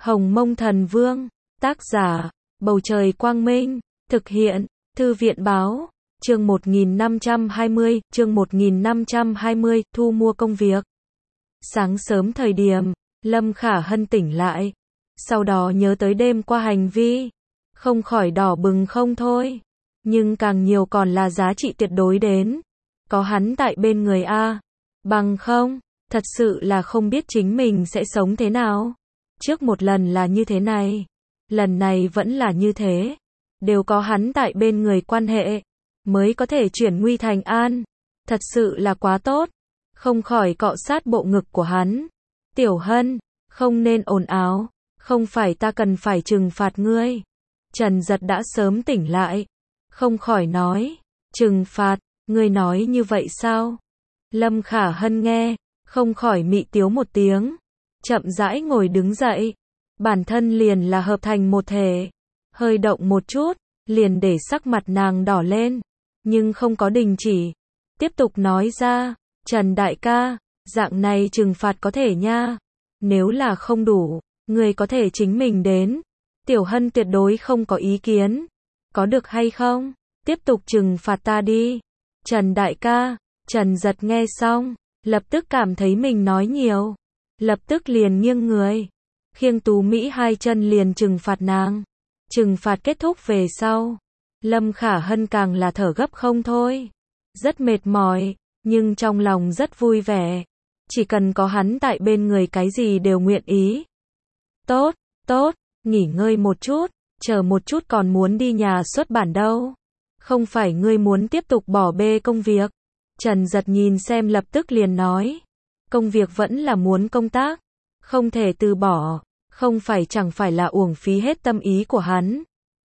Hồng Mông Thần Vương, tác giả, Bầu Trời Quang Minh, thực hiện, Thư viện Báo, chương 1520, thu mua công việc. Sáng sớm thời điểm, Lâm Khả Hân tỉnh lại, sau đó nhớ tới đêm qua hành vi, không khỏi đỏ bừng không thôi, nhưng càng nhiều còn là giá trị tuyệt đối đến, có hắn tại bên người a, bằng không, thật sự là không biết chính mình sẽ sống thế nào. Trước một lần là như thế này, lần này vẫn là như thế, đều có hắn tại bên người quan hệ, mới có thể chuyển nguy thành an, thật sự là quá tốt, không khỏi cọ sát bộ ngực của hắn. Tiểu Hân, không nên ồn ào, không phải ta cần phải trừng phạt ngươi. Trần Giật đã sớm tỉnh lại, không khỏi nói, trừng phạt, ngươi nói như vậy sao? Lâm Khả Hân nghe, không khỏi mị tiếu một tiếng, chậm rãi ngồi đứng dậy, bản thân liền là hợp thành một thể, hơi động một chút, liền để sắc mặt nàng đỏ lên, nhưng không có đình chỉ, tiếp tục nói ra, Trần đại ca, dạng này trừng phạt có thể nha, nếu là không đủ, người có thể chính mình đến. Tiểu Hân tuyệt đối không có ý kiến, có được hay không? Tiếp tục trừng phạt ta đi. Trần đại ca, Trần Giật nghe xong, lập tức cảm thấy mình nói nhiều, lập tức liền nghiêng người, khiêng Tú Mỹ hai chân liền trừng phạt nàng. Trừng phạt kết thúc về sau, Lâm Khả Hân càng là thở gấp không thôi, rất mệt mỏi, nhưng trong lòng rất vui vẻ, chỉ cần có hắn tại bên người cái gì đều nguyện ý. Tốt, tốt, nghỉ ngơi một chút, chờ một chút còn muốn đi nhà xuất bản đâu. Không phải ngươi muốn tiếp tục bỏ bê công việc? Trần Giật nhìn xem lập tức liền nói, công việc vẫn là muốn công tác, không thể từ bỏ, không phải chẳng phải là uổng phí hết tâm ý của hắn.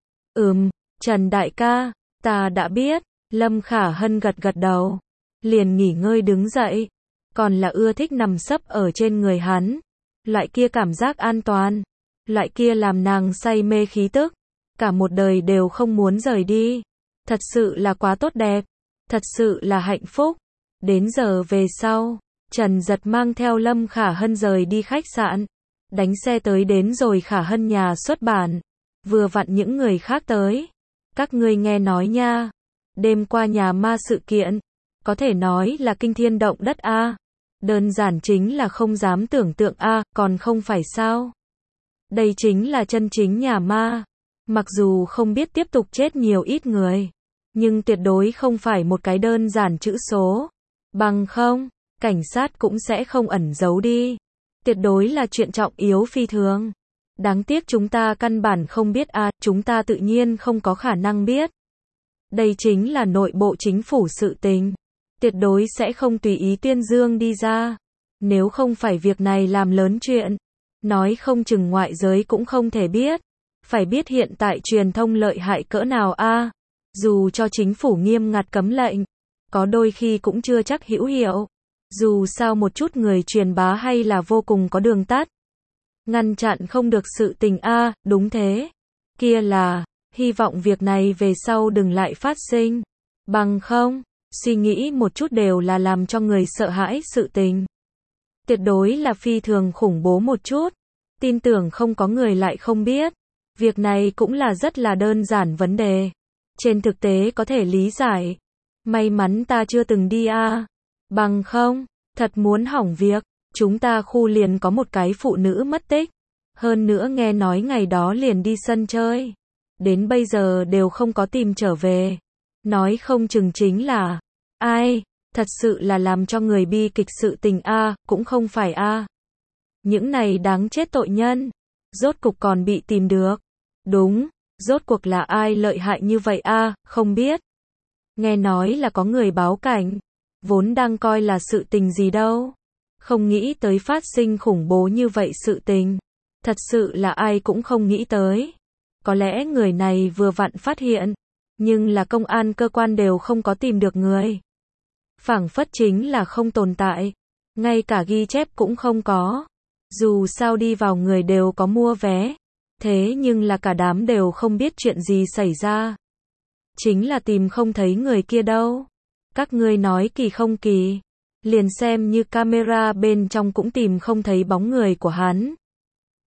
Trần đại ca, ta đã biết. Lâm Khả Hân gật gật đầu, liền nghỉ ngơi đứng dậy, còn là ưa thích nằm sấp ở trên người hắn, loại kia cảm giác an toàn, loại kia làm nàng say mê khí tức, cả một đời đều không muốn rời đi, thật sự là quá tốt đẹp, thật sự là hạnh phúc. Đến giờ về sau, Trần Giật mang theo Lâm Khả Hân rời đi khách sạn, đánh xe tới đến rồi Khả Hân nhà xuất bản, vừa vặn những người khác tới. Các ngươi nghe nói nha, đêm qua nhà ma sự kiện, có thể nói là kinh thiên động đất a, đơn giản chính là không dám tưởng tượng a, còn không phải sao? Đây chính là chân chính nhà ma, mặc dù không biết tiếp tục chết nhiều ít người, nhưng tuyệt đối không phải một cái đơn giản chữ số, bằng không, cảnh sát cũng sẽ không ẩn giấu đi, tuyệt đối là chuyện trọng yếu phi thường. Đáng tiếc chúng ta căn bản không biết a, chúng ta tự nhiên không có khả năng biết. Đây chính là nội bộ chính phủ sự tình, tuyệt đối sẽ không tùy ý tuyên dương đi ra. Nếu không phải việc này làm lớn chuyện, nói không chừng ngoại giới cũng không thể biết. Phải biết hiện tại truyền thông lợi hại cỡ nào a, dù cho chính phủ nghiêm ngặt cấm lệnh, có đôi khi cũng chưa chắc hữu hiệu. Dù sao một chút người truyền bá hay là vô cùng có đường tắt. Ngăn chặn không được sự tình a, đúng thế. Kia là, hy vọng việc này về sau đừng lại phát sinh. Bằng không, suy nghĩ một chút đều là làm cho người sợ hãi sự tình. Tuyệt đối là phi thường khủng bố một chút. Tin tưởng không có người lại không biết. Việc này cũng là rất là đơn giản vấn đề. Trên thực tế có thể lý giải. May mắn ta chưa từng đi a. Bằng không, thật muốn hỏng việc. Chúng ta khu liền có một cái phụ nữ mất tích. Hơn nữa nghe nói ngày đó liền đi sân chơi. Đến bây giờ đều không có tìm trở về. Nói không chừng chính là ai, thật sự là làm cho người bi kịch sự tình a, cũng không phải a. Những này đáng chết tội nhân, rốt cuộc còn bị tìm được. Đúng, rốt cuộc là ai lợi hại như vậy a, không biết. Nghe nói là có người báo cảnh, vốn đang coi là sự tình gì đâu. Không nghĩ tới phát sinh khủng bố như vậy sự tình. Thật sự là ai cũng không nghĩ tới. Có lẽ người này vừa vặn phát hiện, nhưng là công an cơ quan đều không có tìm được người. Phảng phất chính là không tồn tại, ngay cả ghi chép cũng không có. Dù sao đi vào người đều có mua vé, thế nhưng là cả đám đều không biết chuyện gì xảy ra. Chính là tìm không thấy người kia đâu. Các ngươi nói kỳ không kỳ, liền xem như camera bên trong cũng tìm không thấy bóng người của hắn.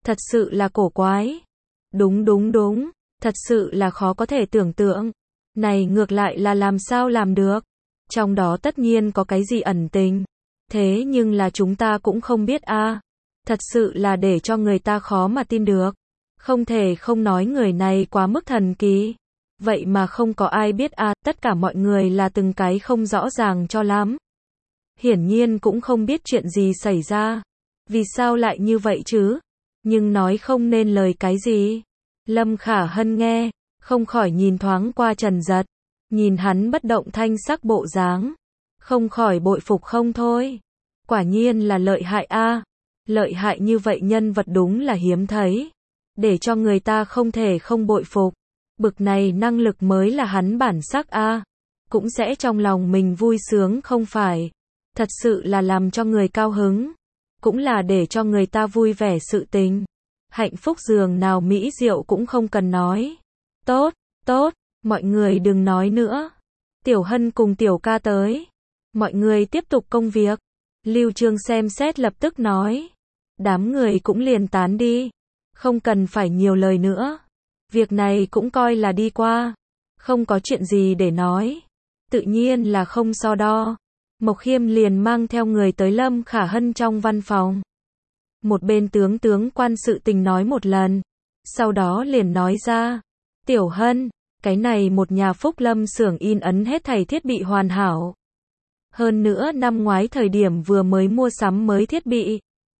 Thật sự là cổ quái. Đúng đúng đúng, thật sự là khó có thể tưởng tượng. Này ngược lại là làm sao làm được? Trong đó tất nhiên có cái gì ẩn tình. Thế nhưng là chúng ta cũng không biết a. Thật sự là để cho người ta khó mà tin được. Không thể không nói người này quá mức thần kỳ. Vậy mà không có ai biết a, tất cả mọi người là từng cái không rõ ràng cho lắm. Hiển nhiên cũng không biết chuyện gì xảy ra. Vì sao lại như vậy chứ? Nhưng nói không nên lời cái gì. Lâm Khả Hân nghe, không khỏi nhìn thoáng qua Trần Dật. Nhìn hắn bất động thanh sắc bộ dáng. Không khỏi bội phục không thôi. Quả nhiên là lợi hại a. Lợi hại như vậy nhân vật đúng là hiếm thấy. Để cho người ta không thể không bội phục. Bực này năng lực mới là hắn bản sắc a. Cũng sẽ trong lòng mình vui sướng không phải. Thật sự là làm cho người cao hứng. Cũng là để cho người ta vui vẻ sự tình. Hạnh phúc giường nào mỹ diệu cũng không cần nói. Tốt, tốt, mọi người đừng nói nữa. Tiểu Hân cùng Tiểu Ca tới. Mọi người tiếp tục công việc. Lưu Trương xem xét lập tức nói. Đám người cũng liền tán đi. Không cần phải nhiều lời nữa. Việc này cũng coi là đi qua. Không có chuyện gì để nói. Tự nhiên là không so đo. Mộc Khiêm liền mang theo người tới Lâm Khả Hân trong văn phòng. Một bên tướng quan sự tình nói một lần. Sau đó liền nói ra. Tiểu Hân, cái này một nhà Phúc Lâm xưởng in ấn hết thảy thiết bị hoàn hảo. Hơn nữa năm ngoái thời điểm vừa mới mua sắm mới thiết bị.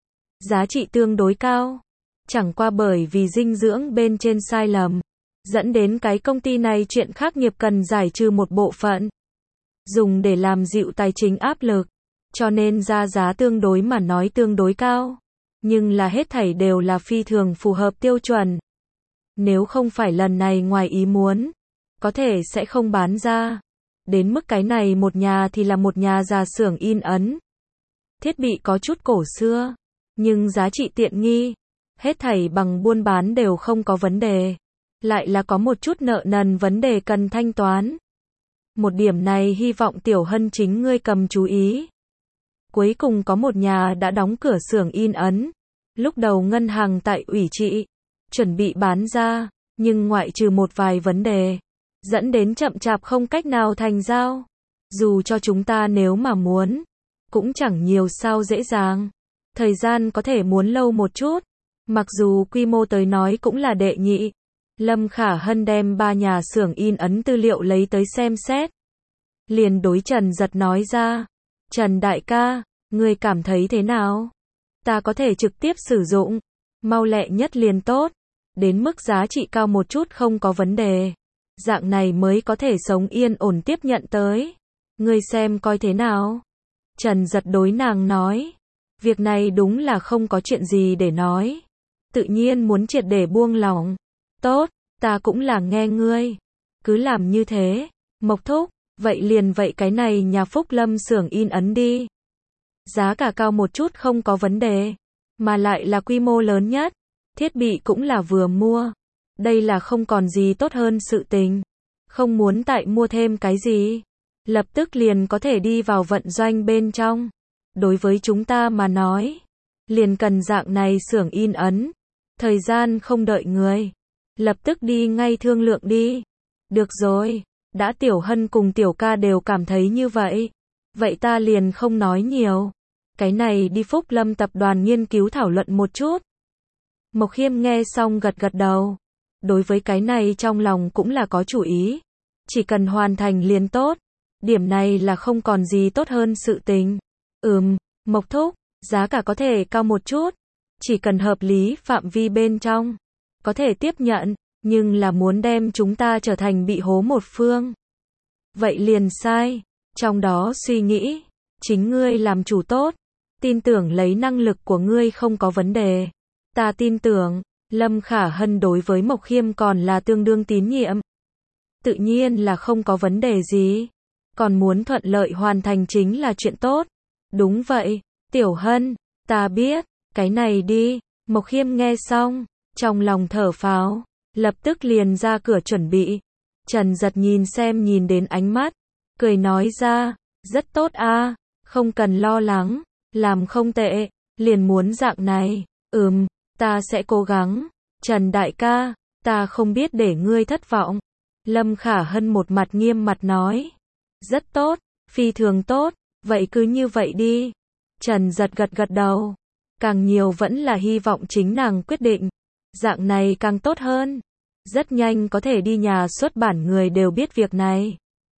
Giá trị tương đối cao. Chẳng qua bởi vì dinh dưỡng bên trên sai lầm. Dẫn đến cái công ty này chuyện khác nghiệp cần giải trừ một bộ phận. Dùng để làm dịu tài chính áp lực. Cho nên ra giá tương đối mà nói tương đối cao. Nhưng là hết thảy đều là phi thường phù hợp tiêu chuẩn. Nếu không phải lần này ngoài ý muốn, có thể sẽ không bán ra. Đến mức cái này một nhà thì là một nhà già xưởng in ấn. Thiết bị có chút cổ xưa, nhưng giá trị tiện nghi. Hết thảy bằng buôn bán đều không có vấn đề. Lại là có một chút nợ nần vấn đề cần thanh toán. Một điểm này hy vọng Tiểu Hân chính ngươi cầm chú ý. Cuối cùng có một nhà đã đóng cửa xưởng in ấn. Lúc đầu ngân hàng tại ủy trị, chuẩn bị bán ra, nhưng ngoại trừ một vài vấn đề, dẫn đến chậm chạp không cách nào thành giao. Dù cho chúng ta nếu mà muốn, cũng chẳng nhiều sao dễ dàng. Thời gian có thể muốn lâu một chút. Mặc dù quy mô tới nói cũng là đệ nhị. Lâm Khả Hân đem 3 nhà xưởng in ấn tư liệu lấy tới xem xét. Liền đối Trần Dật nói ra. Trần đại ca, ngươi cảm thấy thế nào? Ta có thể trực tiếp sử dụng. Mau lẹ nhất liền tốt. Đến mức giá trị cao một chút không có vấn đề. Dạng này mới có thể sống yên ổn tiếp nhận tới. Ngươi xem coi thế nào? Trần Dật đối nàng nói. Việc này đúng là không có chuyện gì để nói. Tự nhiên muốn triệt để buông lỏng. Tốt, ta cũng là nghe ngươi. Cứ làm như thế. Mộc thúc, vậy liền vậy cái này nhà Phúc Lâm xưởng in ấn đi. Giá cả cao một chút không có vấn đề. Mà lại là quy mô lớn nhất. Thiết bị cũng là vừa mua. Đây là không còn gì tốt hơn sự tình. Không muốn tại mua thêm cái gì. Lập tức liền có thể đi vào vận doanh bên trong. Đối với chúng ta mà nói. Liền cần dạng này xưởng in ấn. Thời gian không đợi người. Lập tức đi ngay thương lượng đi. Được rồi. Đã Tiểu Hân cùng Tiểu Ca đều cảm thấy như vậy. Vậy ta liền không nói nhiều. Cái này đi Phúc Lâm tập đoàn nghiên cứu thảo luận một chút. Mộc Khiêm nghe xong gật gật đầu. Đối với cái này trong lòng cũng là có chủ ý. Chỉ cần hoàn thành liền tốt. Điểm này là không còn gì tốt hơn sự tình. Mộc thúc, giá cả có thể cao một chút. Chỉ cần hợp lý phạm vi bên trong. Có thể tiếp nhận, nhưng là muốn đem chúng ta trở thành bị hố một phương. Vậy liền sai. Trong đó suy nghĩ. Chính ngươi làm chủ tốt. Tin tưởng lấy năng lực của ngươi không có vấn đề. Ta tin tưởng, Lâm Khả Hân đối với Mộc Khiêm còn là tương đương tín nhiệm. Tự nhiên là không có vấn đề gì. Còn muốn thuận lợi hoàn thành chính là chuyện tốt. Đúng vậy, Tiểu Hân, ta biết, cái này đi. Mộc Khiêm nghe xong, trong lòng thở phào, lập tức liền ra cửa chuẩn bị. Trần Dật nhìn đến ánh mắt, cười nói ra, rất tốt a, không cần lo lắng, làm không tệ, liền muốn dạng này. Ta sẽ cố gắng. Trần đại ca, ta không biết để ngươi thất vọng. Lâm Khả Hân một mặt nghiêm mặt nói. Rất tốt, phi thường tốt, vậy cứ như vậy đi. Trần Giật gật gật đầu. Càng nhiều vẫn là hy vọng chính nàng quyết định. Dạng này càng tốt hơn. Rất nhanh có thể đi nhà xuất bản, người đều biết việc này.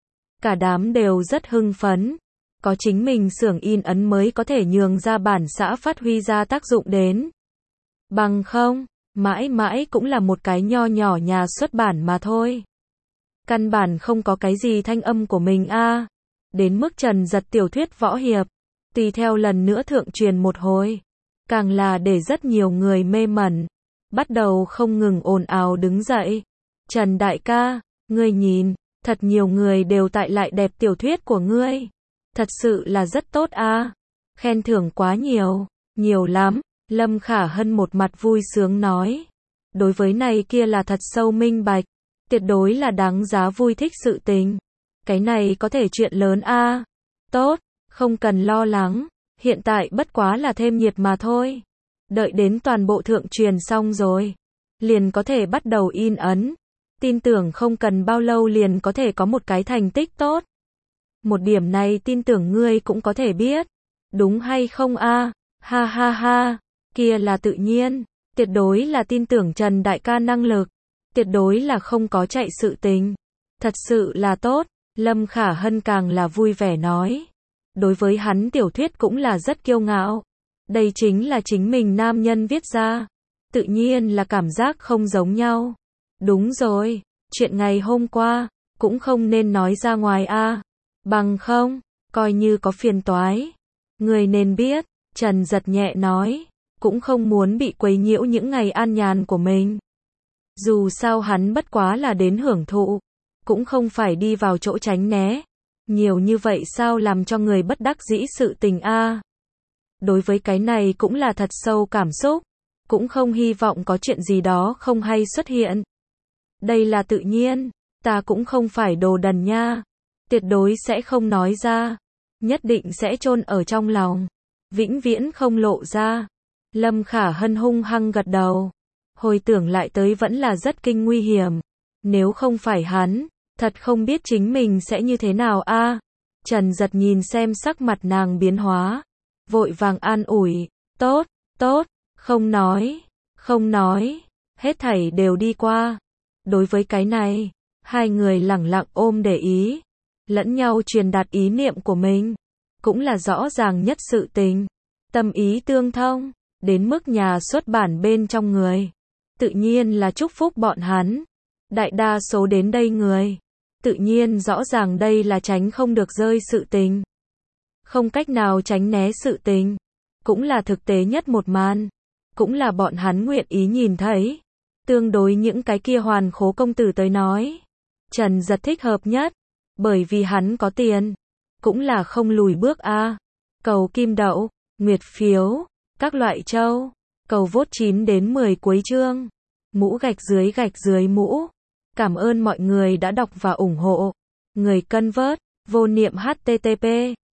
Cả đám đều rất hưng phấn. Có chính mình xưởng in ấn mới có thể nhường ra bản xã phát huy ra tác dụng đến. Bằng không, mãi mãi cũng là một cái nho nhỏ nhà xuất bản mà thôi. Căn bản không có cái gì thanh âm của mình a. Đến mức Trần Giật tiểu thuyết võ hiệp, tùy theo lần nữa thượng truyền một hồi, càng là để rất nhiều người mê mẩn, bắt đầu không ngừng ồn ào đứng dậy. Trần đại ca, ngươi nhìn, thật nhiều người đều tại lại đẹp tiểu thuyết của ngươi. Thật sự là rất tốt a. Khen thưởng quá nhiều, nhiều lắm. Lâm Khả Hân một mặt vui sướng nói. Đối với này kia là thật sâu minh bạch. Tuyệt đối là đáng giá vui thích sự tình. Cái này có thể chuyện lớn a. Tốt, không cần lo lắng. Hiện tại bất quá là thêm nhiệt mà thôi. Đợi đến toàn bộ thượng truyền xong rồi, liền có thể bắt đầu in ấn. Tin tưởng không cần bao lâu liền có thể có một cái thành tích tốt. Một điểm này tin tưởng ngươi cũng có thể biết. Đúng hay không a? Ha ha ha, kia là tự nhiên. Tuyệt đối là tin tưởng Trần đại ca năng lực. Tuyệt đối là không có chạy sự tình. Thật sự là tốt. Lâm Khả Hân càng là vui vẻ nói. Đối với hắn tiểu thuyết cũng là rất kiêu ngạo. Đây chính là chính mình nam nhân viết ra. Tự nhiên là cảm giác không giống nhau. Đúng rồi, chuyện ngày hôm qua, cũng không nên nói ra ngoài a. Bằng không, coi như có phiền toái. Người nên biết, Trần Giật nhẹ nói, cũng không muốn bị quấy nhiễu những ngày an nhàn của mình. Dù sao hắn bất quá là đến hưởng thụ, cũng không phải đi vào chỗ tránh né. Nhiều như vậy sao làm cho người bất đắc dĩ sự tình a. Đối với cái này cũng là thật sâu cảm xúc, cũng không hy vọng có chuyện gì đó không hay xuất hiện. Đây là tự nhiên, ta cũng không phải đồ đần nha. Tuyệt đối sẽ không nói ra, nhất định sẽ chôn ở trong lòng, vĩnh viễn không lộ ra. Lâm Khả Hân hung hăng gật đầu. Hồi tưởng lại tới vẫn là rất kinh nguy hiểm. Nếu không phải hắn, thật không biết chính mình sẽ như thế nào a. Trần Giật nhìn xem sắc mặt nàng biến hóa, vội vàng an ủi. Tốt, tốt, không nói, hết thảy đều đi qua. Đối với cái này, hai người lẳng lặng ôm để ý, lẫn nhau truyền đạt ý niệm của mình, cũng là rõ ràng nhất sự tình. Tâm ý tương thông, đến mức nhà xuất bản bên trong người, tự nhiên là chúc phúc bọn hắn. Đại đa số đến đây người, tự nhiên rõ ràng đây là tránh không được rơi sự tình. Không cách nào tránh né sự tình, cũng là thực tế nhất một màn, cũng là bọn hắn nguyện ý nhìn thấy. Tương đối những cái kia hoàn khố công tử tới nói, Trần Giật thích hợp nhất, bởi vì hắn có tiền, cũng là không lùi bước a. Cầu kim đậu, nguyệt phiếu, các loại châu, cầu vote 9 đến 10 cuối chương, mũ gạch dưới mũ. Cảm ơn mọi người đã đọc và ủng hộ. Người cân vớt, vô niệm http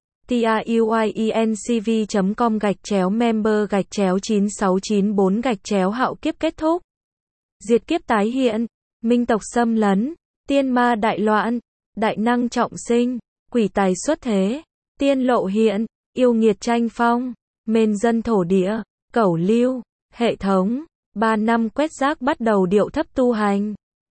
tiuyencv.com/member/9694/hạo kiếp kết thúc. Diệt kiếp tái hiện, minh tộc xâm lấn, tiên ma đại loạn, đại năng trọng sinh, quỷ tài xuất thế, tiên lộ hiện, yêu nghiệt tranh phong, mên dân thổ địa, cẩu lưu, hệ thống, 3 năm quét rác bắt đầu điệu thấp tu hành.